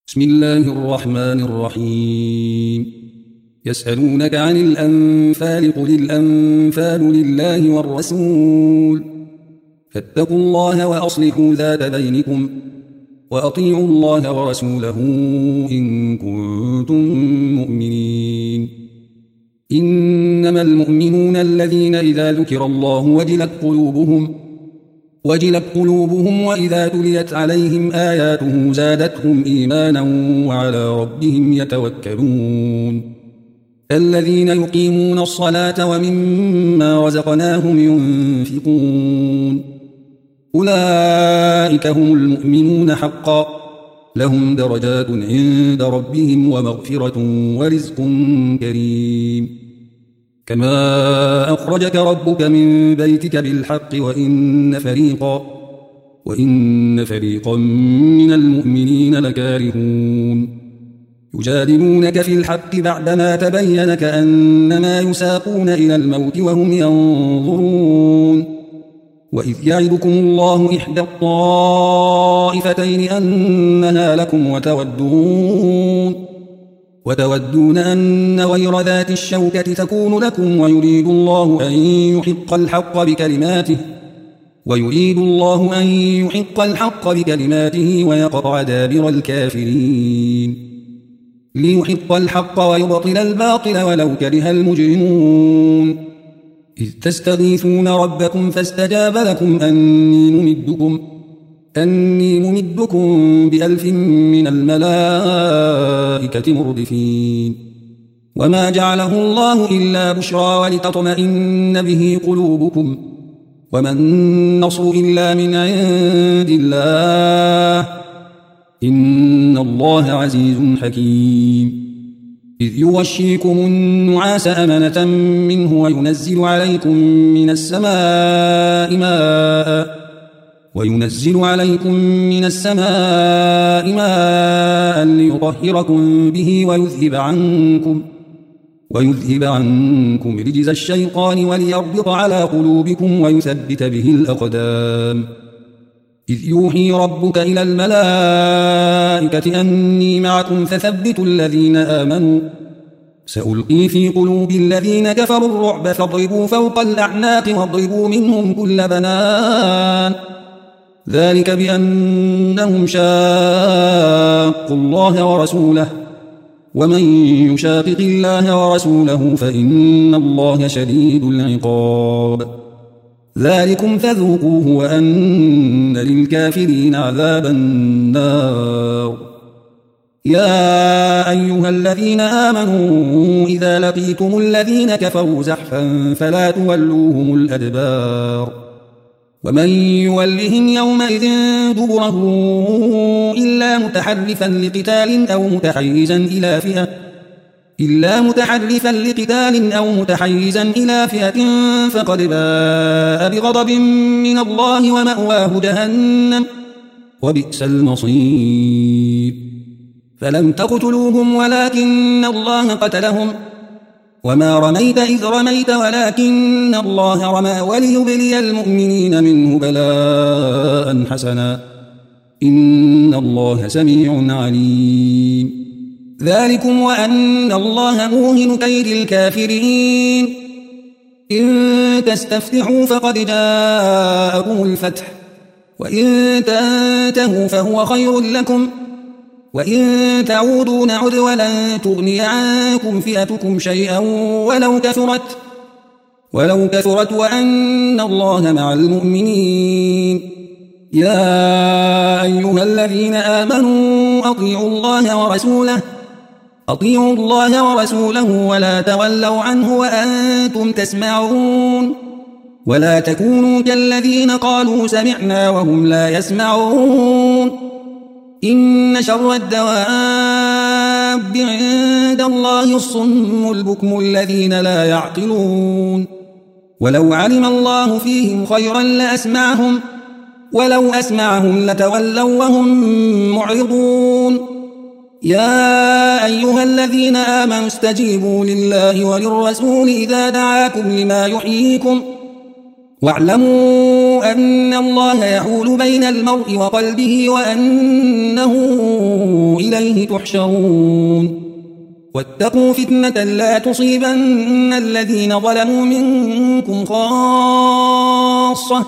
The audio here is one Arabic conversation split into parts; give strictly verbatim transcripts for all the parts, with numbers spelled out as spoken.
بسم الله الرحمن الرحيم. يسألونك عن الأنفال قل الأنفال لله والرسول فاتقوا الله وأصلحوا ذات بينكم وأطيعوا الله ورسوله إن كنتم مؤمنين. إنما المؤمنون الذين إذا ذكر الله وجلت قلوبهم وجلت قلوبهم وإذا تليت عليهم آياته زادتهم إيمانا وعلى ربهم يتوكلون. الذين يقيمون الصلاة ومما رزقناهم ينفقون أولئك هم المؤمنون حقا لهم درجات عند ربهم ومغفرة ورزق كريم. كما أخرجك ربك من بيتك بالحق وإن فريقا وإن فريقا من المؤمنين لكارهون يجادلونك في الحق بعدما تبين كأنما يساقون إلى الموت وهم ينظرون. وإذ يعدكم الله إحدى الطائفتين أنها لكم وتودون وتودون أن غير ذات الشوكة تكون لكم ويريد الله أن يحق الحق بكلماته ويريد الله أن يحق الحق بكلماته ويقطع دابر الكافرين ليحق الحق ويبطل الباطل ولو كره المجرمون. إذ تستغيثون ربكم فاستجاب لكم أني ممدكم أني ممدكم بألف من الملائكة مردفين. وما جعله الله إلا بشرى ولتطمئن به قلوبكم وما النصر إلا من عند الله إن الله عزيز حكيم. إذ يغشيكم النعاس أمنة منه وينزل عليكم من السماء ماء وينزل عليكم من السماء ماء ليطهركم به ويذهب عنكم ويذهب عنكم رجز الشيطان وليربط على قلوبكم ويثبت به الأقدام. إذ يوحي ربك إلى الملائكة أني معكم فثبتوا الذين آمنوا سألقي في قلوب الذين كفروا الرعب فاضربوا فوق الأعناق واضربوا منهم كل بنان ذلك بأنهم شاقوا الله ورسوله ومن يشاقق الله ورسوله فإن الله شديد العقاب. ذلكم فذوقوه وأن للكافرين عذاب النار. يا أيها الذين آمنوا إذا لقيتم الذين كفروا زحفا فلا تولوهم الأدبار ومن يولهم يومئذ دبره إلا متحرفا لقتال أو متحيزا إلى فئة إلا متحرفا لقتال أو متحيزا إلى فئة فقد باء بغضب من الله ومأواه جهنم وبئس المصير. فلم تقتلوهم ولكن الله قتلهم وما رميت إذ رميت ولكن الله رمى وليبلي المؤمنين منه بلاء حسنا إن الله سميع عليم. ذلكم وأن الله موهن كيد الكافرين. إن تستفتحوا فقد جاءكم الفتح وإن تنتهوا فهو خير لكم وإن تعودوا نعد ولن تغني عنكم فئتكم شيئا ولو كثرت ولو كثرت وأن الله مع المؤمنين. يا أيها الذين آمنوا أطيعوا الله ورسوله أطيعوا الله ورسوله ولا تولوا عنه وأنتم تسمعون ولا تكونوا كالذين قالوا سمعنا وهم لا يسمعون. إن شر الدواب عند الله الصم البكم الذين لا يعقلون. ولو علم الله فيهم خيرا لأسمعهم ولو أسمعهم لتولوا وهم معرضون. يا أيها الذين آمنوا استجيبوا لله وللرسول إذا دعاكم لما يحييكم واعلموا أن الله يحول بين المرء وقلبه وأنه إليه تحشرون واتقوا فتنة لا تصيبن الذين ظلموا منكم خاصة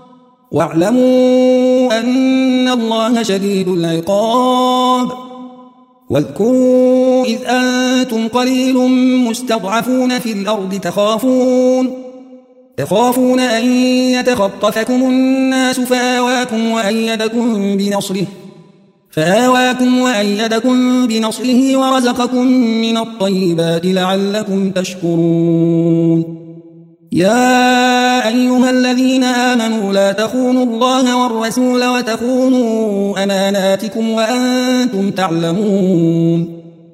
واعلموا أن الله شديد العقاب واذكروا إذ أنتم قليل مستضعفون في الأرض تخافون تخافون أن يتخطفكم الناس فآواكم وأيدكم بنصره فآواكم وأيدكم بنصره ورزقكم من الطيبات لعلكم تشكرون يا أيها الذين آمنوا لا تخونوا الله والرسول وتخونوا أماناتكم وأنتم تعلمون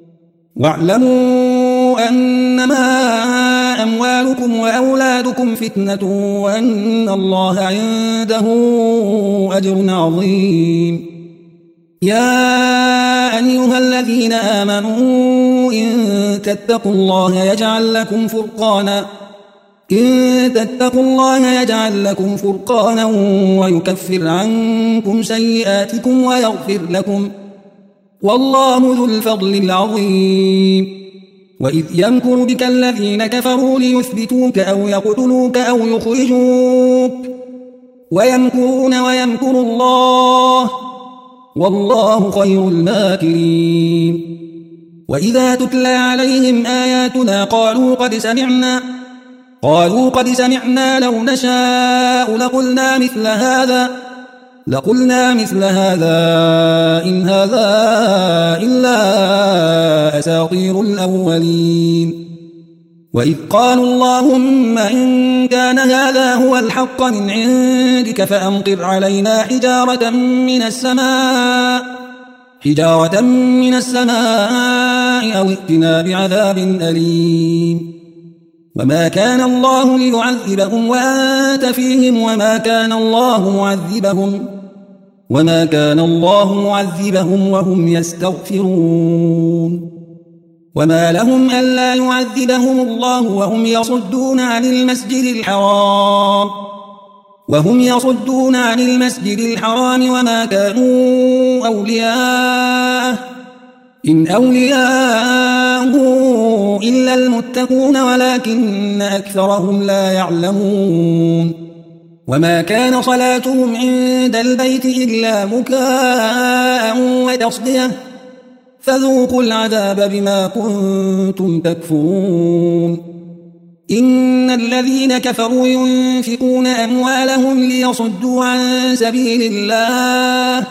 واعلموا أنما أموالكم وأولادكم فتنة وأن الله عنده أجر عظيم يا أيها الذين آمنوا إن تتقوا الله يجعل لكم فرقانا إن تتقوا الله يجعل لكم فرقانا ويكفر عنكم سيئاتكم ويغفر لكم والله ذو الفضل العظيم وإذ يمكر بك الذين كفروا ليثبتوك أو يقتلوك أو يخرجوك ويمكرون ويمكر الله والله خير الماكرين وإذا تتلى عليهم آياتنا قالوا قد سمعنا قالوا قد سمعنا لو نشاء لقلنا مثل هذا لقلنا مثل هذا إن هذا إلا أساطير الأولين وإذ قالوا اللهم إن كان هذا هو الحق من عندك فأمطر علينا حجارة من السماء حجارة من السماء أو ائتنا بعذاب أليم وما كان الله ليعذبهم وأنت فيهم وما كان الله معذبهم وما كان الله معذبهم وهم يستغفرون وما لهم ألا يعذبهم الله وهم يصدون عن المسجد الحرام وهم يصدون عن المسجد الحرام وما كانوا أولياءه إن أولياءه إلا المتقون ولكن أكثرهم لا يعلمون وما كان صلاتهم عند البيت إلا مكاء وتصدية فذوقوا العذاب بما كنتم تكفرون إن الذين كفروا ينفقون أموالهم ليصدوا عن سبيل الله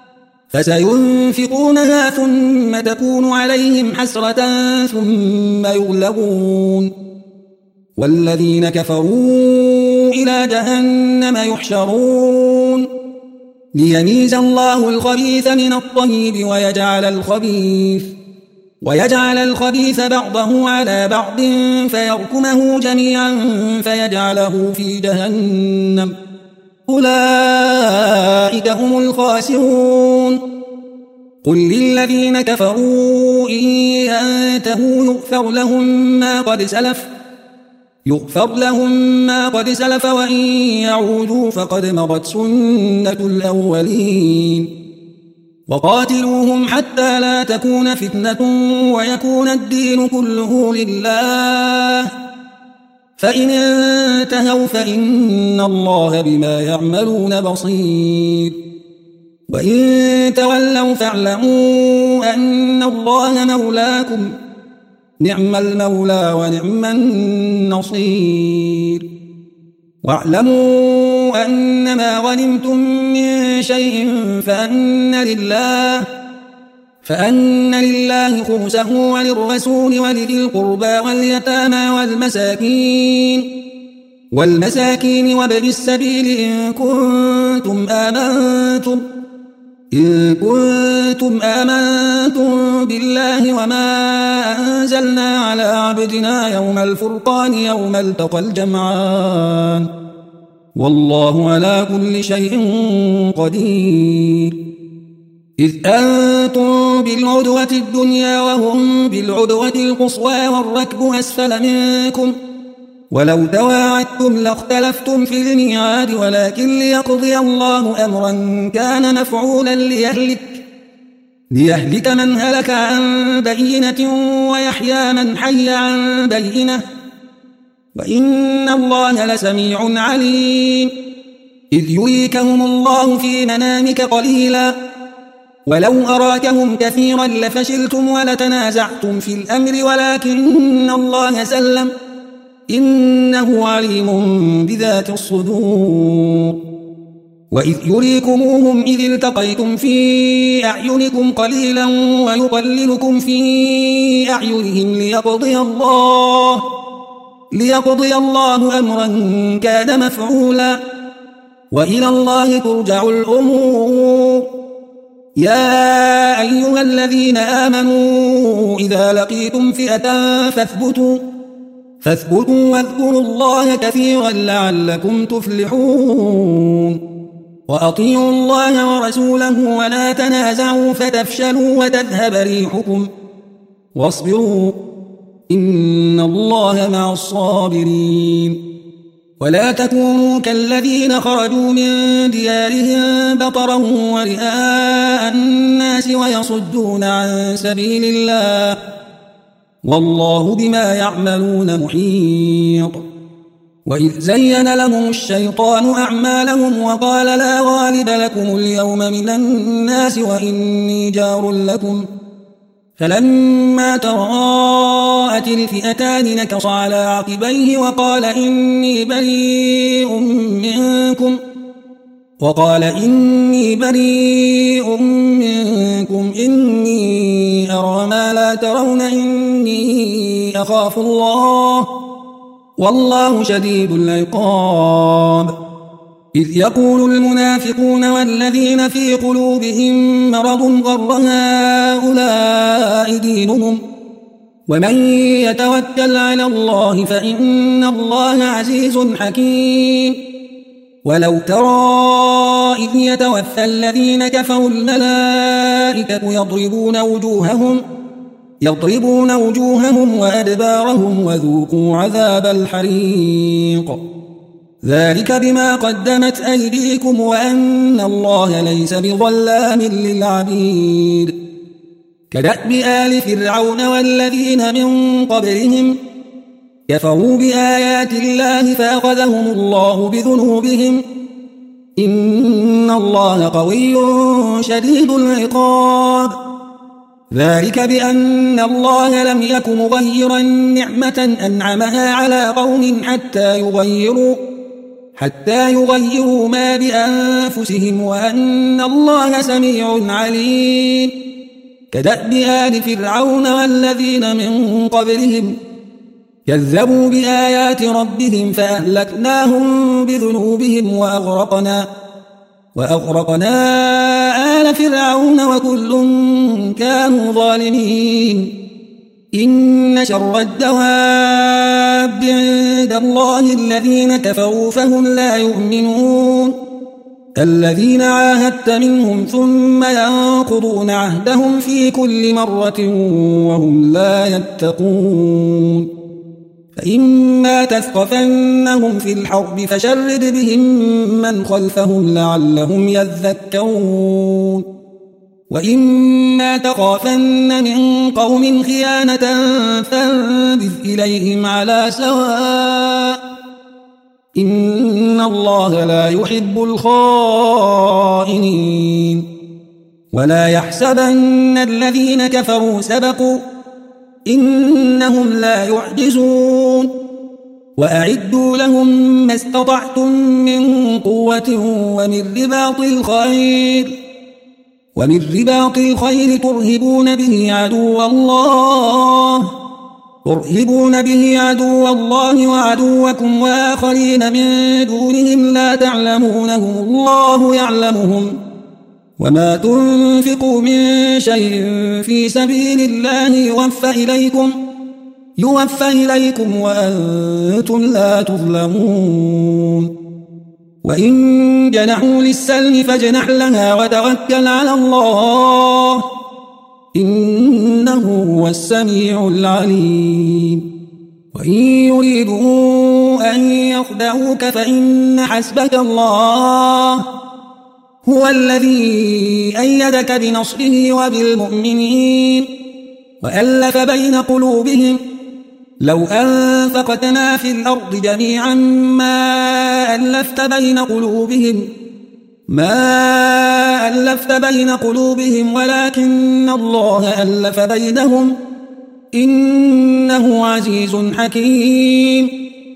فسينفقونها ثم تكون عليهم حسرة ثم يغلبون والذين كفروا إلى جهنم يحشرون ليميز الله الخبيث من الطيب ويجعل الخبيث ويجعل الخبيث بعضه على بعض فيركمه جميعا فيجعله في جهنم أولئك هم الخاسرون قل للذين كفروا إن ينتهوا يغفر لهم ما قد سلف يغفر لهم ما قد سلف وإن يعودوا فقد مضت سنة الأولين وقاتلوهم حتى لا تكون فتنة ويكون الدين كله لله فإن انتهوا فإن الله بما يعملون بصير وإن تولوا فاعلموا أن الله مولاكم نعم المولى ونعم النصير واعلموا أنما غنمتم من شيء فأن لله فأن لله خمسه وللرسول ولذي القربى واليتامى والمساكين والمساكين وابن السبيل إن كنتم آمنتم إن كنتم آمنتم بالله وما أنزلنا على عبدنا يوم الفرقان يوم التقى الجمعان والله على كل شيء قدير إذ أنتم بالعدوة الدنيا وهم بالعدوة القصوى والركب أسفل منكم ولو تواعدتم لاختلفتم في الميعاد ولكن ليقضي الله أمرا كان مفعولا ليهلك ليهلك من هلك عن بينة ويحيى من حي عن بينة وإن الله لسميع عليم. إذ يريكهم الله في منامك قليلا ولو أراكهم كثيرا لفشلتم ولتنازعتم في الأمر ولكن الله سلم إنه عليم بذات الصدور. وإذ يريكموهم إذ التقيتم في أعينكم قليلا ويقللكم في أعينهم ليقضي الله ليقضي الله أمرا كان مفعولا وإلى الله ترجع الأمور. يا أيها الذين آمنوا إذا لقيتم فئة فاثبتوا فاثبتوا واذكروا الله كثيرا لعلكم تفلحون. وأطيعوا الله ورسوله ولا تنازعوا فتفشلوا وتذهب ريحكم واصبروا إن الله مع الصابرين. ولا تكونوا كالذين خرجوا من ديارهم بطرا ورئاء الناس ويصدون عن سبيل الله والله بما يعملون محيط. وإذ زين لهم الشيطان أعمالهم وقال لا غالب لكم اليوم من الناس وإني جار لكم فلما تراءت الفئتان نكص على عقبيه وقال إني بريء منكم وقال إني بريء منكم إني أرى ما لا ترون إني أخاف الله والله شديد العقاب. إذ يقول المنافقون والذين في قلوبهم مرض غر هؤلاء دينهم ومن يتوكل على الله فإن الله عزيز حكيم. ولو ترى إذ يتوفى الذين كفروا الملائكة يضربون وجوههم يضربون وجوههم وأدبارهم وذوقوا عذاب الحريق ذلك بما قدمت أيديكم وأن الله ليس بظلام للعبيد. كدأب آل فرعون والذين من قبلهم كفروا بآيات الله فأخذهم الله بذنوبهم إن الله قوي شديد العقاب. ذلك بأن الله لم يك مغيرا نعمة أنعمها على قوم حتى يغيروا حتى يغيروا ما بأنفسهم وأن الله سميع عليم. كدأب آل فرعون والذين من قبلهم كذبوا بآيات ربهم فأهلكناهم بذنوبهم وأغرقنا وأغرقنا آل فرعون وكل كانوا ظالمين. إن شر الدواب عند الله الذين كفروا فهم لا يؤمنون الذين عاهدت منهم ثم ينقضون عهدهم في كل مرة وهم لا يتقون. فإما تثقفنهم في الحرب فشرد بهم من خلفهم لعلهم يذكرون. وإما تخافن من قوم خيانة فانبذ إليهم على سواء إن الله لا يحب الخائنين. ولا يحسبن الذين كفروا سبقوا إنهم لا يعجزون. وأعدوا لهم ما استطعتم من قوة ومن رباط الخيل ومن رباط الخيل ترهبون به عدو الله ترهبون به عدو الله وعدوكم وآخرين من دونهم لا تعلمونهم الله يعلمهم. وما تنفقوا من شيء في سبيل الله يوفى إليكم يوفى إليكم وأنتم لا تظلمون. وإن جنحوا للسلم فاجنح لها وتوكل على الله إنه هو السميع العليم. وإن يريدوا أن يخدعوك فإن حسبك الله هو الذي أيدك بنصره وبالمؤمنين وألف بين قلوبهم لو أنفقت ما في الأرض جميعا ما ألفت بين قلوبهم ما ألفت بين قلوبهم ولكن الله ألف بينهم إنه عزيز حكيم.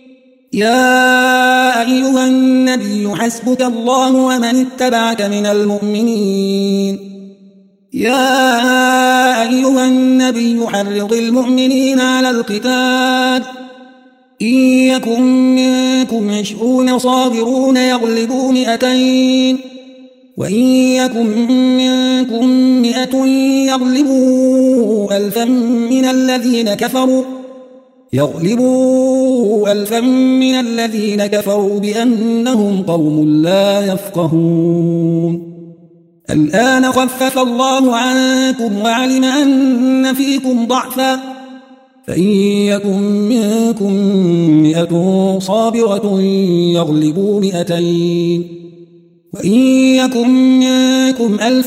يا أيها النبي حسبك الله ومن اتبعك من المؤمنين يا أيها النبي حرض المؤمنين على القتال إن يكن منكم عشرون صابرون يغلبوا مئتين وإن يكن منكم مئة يغلبوا ألفا من الذين كفروا يغلبوا ألفا من الذين كفروا بأنهم قوم لا يفقهون. الآن خفف الله عنكم وعلم أن فيكم ضعفا فإن يكن منكم مئة صابرة يغلبوا مئتين وإن يكن منكم ألف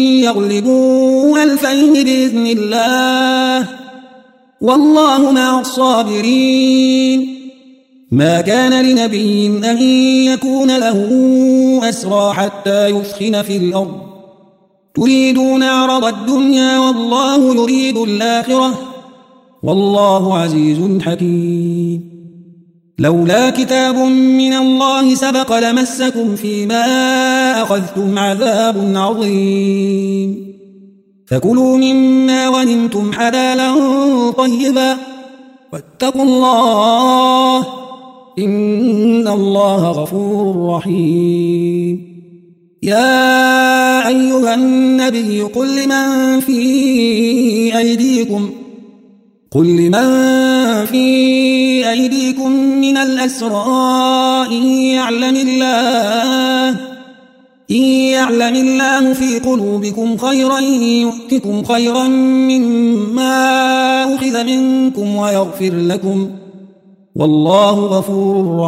يغلبوا ألفين بإذن الله والله مع الصابرين. ما كان لنبي أن يكون له أسرى حتى يثخن في الأرض تريدون عرض الدنيا والله يريد الآخرة والله عزيز حكيم. لولا كتاب من الله سبق لمسكم فيما أخذتم عذاب عظيم فكلوا مما غنمتم حلالا طيبا واتقوا الله إن الله غفور رحيم. يا أيها النبي قل لمن في أيديكم قل لمن في أيديكم من الأسرى إن يعلم الله إن يعلم الله في قلوبكم خيرا يؤتكم خيرا مما أخذ منكم ويغفر لكم والله غفور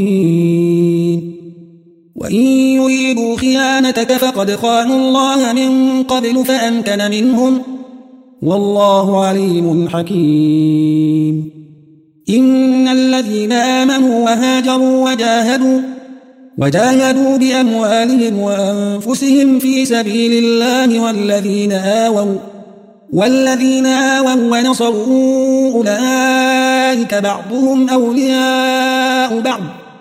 رحيم. وإن يريدوا خيانتك فقد خانوا الله من قبل فأمكن منهم والله عليم حكيم. إن الذين آمنوا وهاجروا وجاهدوا وجاهدوا بأموالهم وأنفسهم في سبيل الله والذين آووا والذين آووا ونصروا أولئك بعضهم أولياء بعض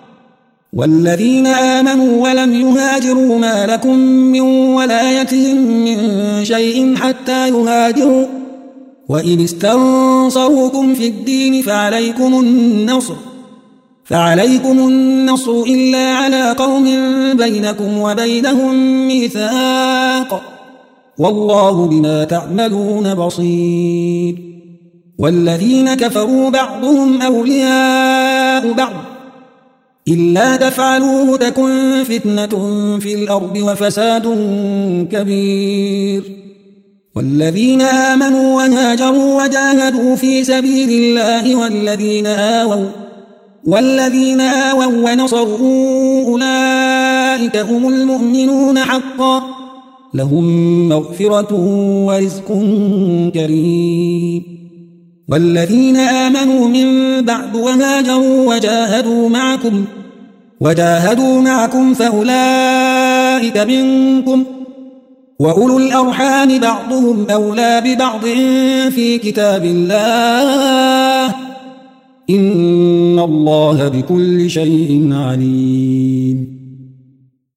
والذين آمنوا ولم يهاجروا ما لكم من ولايتهم من شيء حتى يهاجروا وإن استنصروكم في الدين فعليكم النصر فعليكم النصر إلا على قوم بينكم وبينهم ميثاق والله بما تعملون بصير. والذين كفروا بعضهم أولياء بعض إلا تفعلوه تكن فتنة في الأرض وفساد كبير. والذين آمنوا وهاجروا وجاهدوا في سبيل الله والذين آووا والذين آووا ونصروا أولئك هم المؤمنون حقا لهم مغفرة ورزق كريم. والذين آمنوا من بعد وهاجروا وجاهدوا معكم وجاهدوا معكم فأولئك منكم وأولو الأرحام بعضهم أولى ببعض في كتاب الله إن الله بكل شيء عليم.